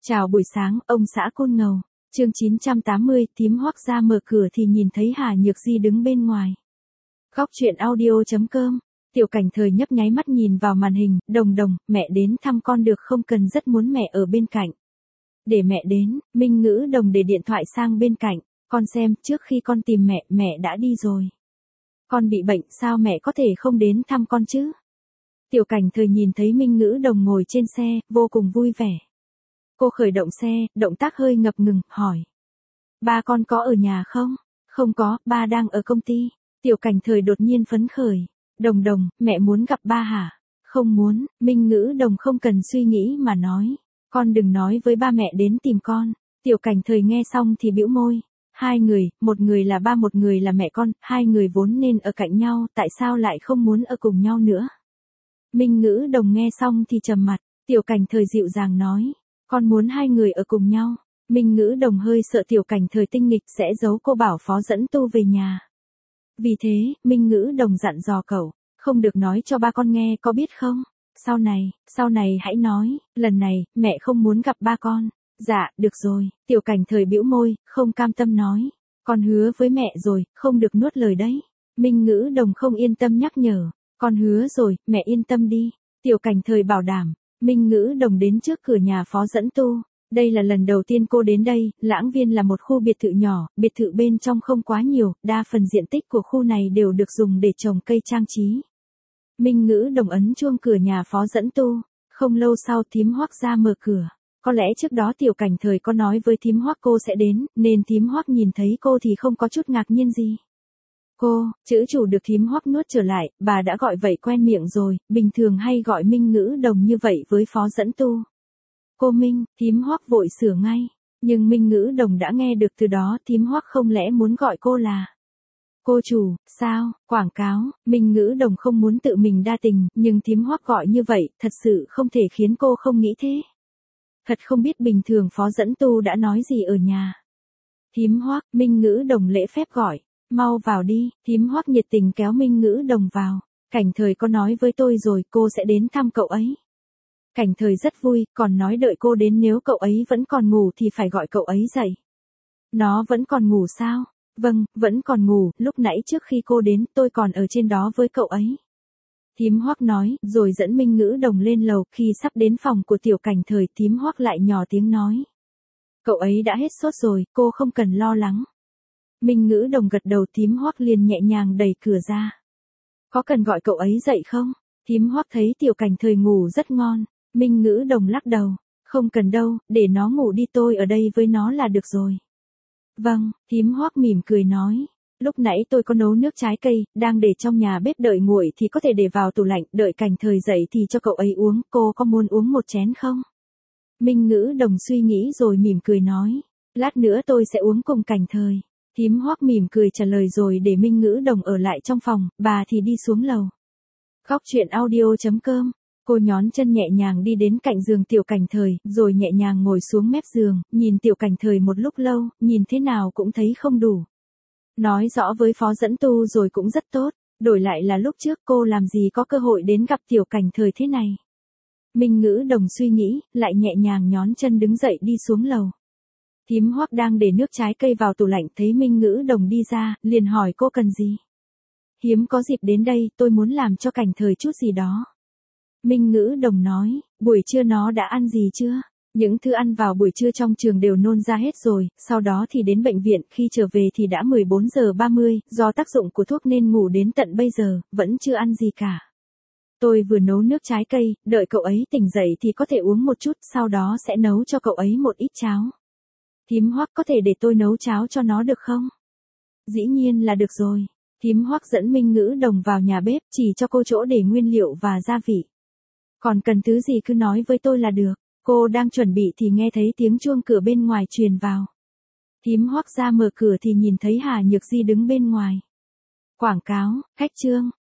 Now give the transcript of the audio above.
Chào buổi sáng, ông xã Côn Ngầu. Chương 980, Thím Hoắc ra mở cửa thì nhìn thấy Hà Nhược Di đứng bên ngoài. Góc truyện audio.com. Tiểu Cảnh Thời nhấp nháy mắt nhìn vào màn hình, Đồng Đồng, mẹ đến thăm con được không, cần rất muốn mẹ ở bên cạnh. Để mẹ đến, Minh Ngữ Đồng để điện thoại sang bên cạnh, con xem, trước khi con tìm mẹ, mẹ đã đi rồi. Con bị bệnh, sao mẹ có thể không đến thăm con chứ? Tiểu Cảnh Thời nhìn thấy Minh Ngữ Đồng ngồi trên xe, vô cùng vui vẻ. Cô khởi động xe, động tác hơi ngập ngừng, hỏi. Ba con có ở nhà không? Không có, ba đang ở công ty. Tiểu Cảnh Thời đột nhiên phấn khởi. Đồng Đồng, mẹ muốn gặp ba hả? Không muốn, Minh Ngữ Đồng không cần suy nghĩ mà nói. Con đừng nói với ba mẹ đến tìm con. Tiểu Cảnh Thời nghe xong thì bĩu môi. Hai người, một người là ba một người là mẹ con, hai người vốn nên ở cạnh nhau, tại sao lại không muốn ở cùng nhau nữa? Minh Ngữ Đồng nghe xong thì trầm mặt, Tiểu Cảnh Thời dịu dàng nói. Con muốn hai người ở cùng nhau. Minh Ngữ Đồng hơi sợ Tiểu Cảnh Thời tinh nghịch sẽ giấu cô bảo Phó dẫn tu về nhà. Vì thế, Minh Ngữ Đồng dặn dò cậu, không được nói cho ba con nghe có biết không? Sau này hãy nói, lần này, mẹ không muốn gặp ba con. Dạ, được rồi, Tiểu Cảnh Thời bĩu môi, không cam tâm nói. Con hứa với mẹ rồi, không được nuốt lời đấy. Minh Ngữ Đồng không yên tâm nhắc nhở. Con hứa rồi, mẹ yên tâm đi. Tiểu Cảnh Thời bảo đảm. Minh Ngữ Đồng đến trước cửa nhà Phó dẫn tu. Đây là lần đầu tiên cô đến đây, Lãng Viên là một khu biệt thự nhỏ, biệt thự bên trong không quá nhiều, đa phần diện tích của khu này đều được dùng để trồng cây trang trí. Minh Ngữ Đồng ấn chuông cửa nhà Phó dẫn tu. Không lâu sau Thím Hoắc ra mở cửa. Có lẽ trước đó Tiểu Cảnh Thời có nói với Thím Hoắc cô sẽ đến, nên Thím Hoắc nhìn thấy cô thì không có chút ngạc nhiên gì. Cô, chữ chủ được Thím Hoắc nuốt trở lại, bà đã gọi vậy quen miệng rồi, bình thường hay gọi Minh Ngữ Đồng như vậy với Phó dẫn tu. Cô Minh, Thím Hoắc vội sửa ngay, nhưng Minh Ngữ Đồng đã nghe được từ đó, Thím Hoắc không lẽ muốn gọi cô là cô chủ, sao, quảng cáo, Minh Ngữ Đồng không muốn tự mình đa tình, nhưng Thím Hoắc gọi như vậy, thật sự không thể khiến cô không nghĩ thế. Thật không biết bình thường Phó dẫn tu đã nói gì ở nhà. Thím Hoắc, Minh Ngữ Đồng lễ phép gọi. Mau vào đi, Thím Hoắc nhiệt tình kéo Minh Ngữ Đồng vào. Cảnh Thời có nói với tôi rồi, cô sẽ đến thăm cậu ấy. Cảnh Thời rất vui, còn nói đợi cô đến, nếu cậu ấy vẫn còn ngủ thì phải gọi cậu ấy dậy. Nó vẫn còn ngủ sao? Vâng, vẫn còn ngủ, lúc nãy trước khi cô đến, tôi còn ở trên đó với cậu ấy. Thím Hoắc nói, rồi dẫn Minh Ngữ Đồng lên lầu, khi sắp đến phòng của Tiểu Cảnh Thời, Thím Hoắc lại nhỏ tiếng nói. Cậu ấy đã hết sốt rồi, cô không cần lo lắng. Minh Ngữ Đồng gật đầu, Thím Hoắc liền nhẹ nhàng đẩy cửa ra. Có cần gọi cậu ấy dậy không? Thím Hoắc thấy Tiểu Cảnh Thời ngủ rất ngon. Minh Ngữ Đồng lắc đầu. Không cần đâu, để nó ngủ đi, tôi ở đây với nó là được rồi. Vâng, Thím Hoắc mỉm cười nói. Lúc nãy tôi có nấu nước trái cây, đang để trong nhà bếp đợi nguội thì có thể để vào tủ lạnh, đợi Cảnh Thời dậy thì cho cậu ấy uống, cô có muốn uống một chén không? Minh Ngữ Đồng suy nghĩ rồi mỉm cười nói. Lát nữa tôi sẽ uống cùng Cảnh Thời. Thím Hoắc mỉm cười trả lời rồi để Minh Ngữ Đồng ở lại trong phòng, bà thì đi xuống lầu. Góc truyện audio.com. Cô nhón chân nhẹ nhàng đi đến cạnh giường Tiểu Cảnh Thời, rồi nhẹ nhàng ngồi xuống mép giường, nhìn Tiểu Cảnh Thời một lúc lâu, nhìn thế nào cũng thấy không đủ. Nói rõ với Phó dẫn tu rồi cũng rất tốt, đổi lại là lúc trước cô làm gì có cơ hội đến gặp Tiểu Cảnh Thời thế này. Minh Ngữ Đồng suy nghĩ, lại nhẹ nhàng nhón chân đứng dậy đi xuống lầu. Thím Hoắc đang để nước trái cây vào tủ lạnh, thấy Minh Ngữ Đồng đi ra, liền hỏi cô cần gì. Hiếm có dịp đến đây, tôi muốn làm cho Cảnh Thời chút gì đó. Minh Ngữ Đồng nói, buổi trưa nó đã ăn gì chưa? Những thứ ăn vào buổi trưa trong trường đều nôn ra hết rồi, sau đó thì đến bệnh viện, khi trở về thì đã 14 giờ 30, do tác dụng của thuốc nên ngủ đến tận bây giờ, vẫn chưa ăn gì cả. Tôi vừa nấu nước trái cây, đợi cậu ấy tỉnh dậy thì có thể uống một chút, sau đó sẽ nấu cho cậu ấy một ít cháo. Thím Hoắc, có thể để tôi nấu cháo cho nó được không? Dĩ nhiên là được rồi. Thím Hoắc dẫn Minh Ngữ Đồng vào nhà bếp, chỉ cho cô chỗ để nguyên liệu và gia vị. Còn cần thứ gì cứ nói với tôi là được. Cô đang chuẩn bị thì nghe thấy tiếng chuông cửa bên ngoài truyền vào. Thím Hoắc ra mở cửa thì nhìn thấy Hà Nhược Di đứng bên ngoài. Quảng cáo, khách trương,